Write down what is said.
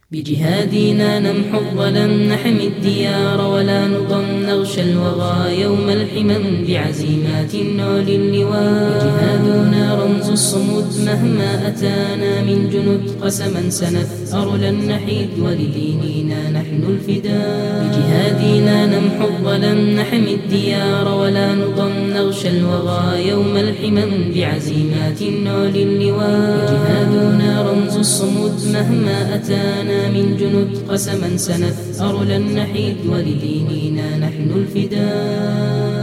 بجهادنا نمحو الظلم نحمي الديار ولا نضم نغشى الوغى يوم الحمم بعزيمات نعلي اللواء. وجهادنا رمز الصمود مهما أتانا من جنود قسما سنثأر لن نحيد ولديننا نحن الفداء. بجهادنا نمحو الظلم نحمي الديار ولا نضم نغشى الوغى يوم الحمم بعزيمات نعلي اللواء. وجهادنا رمز الصمود مهما أتانا من جنود قسما سنثأر لن نحيد ولديننا نحن الفداء.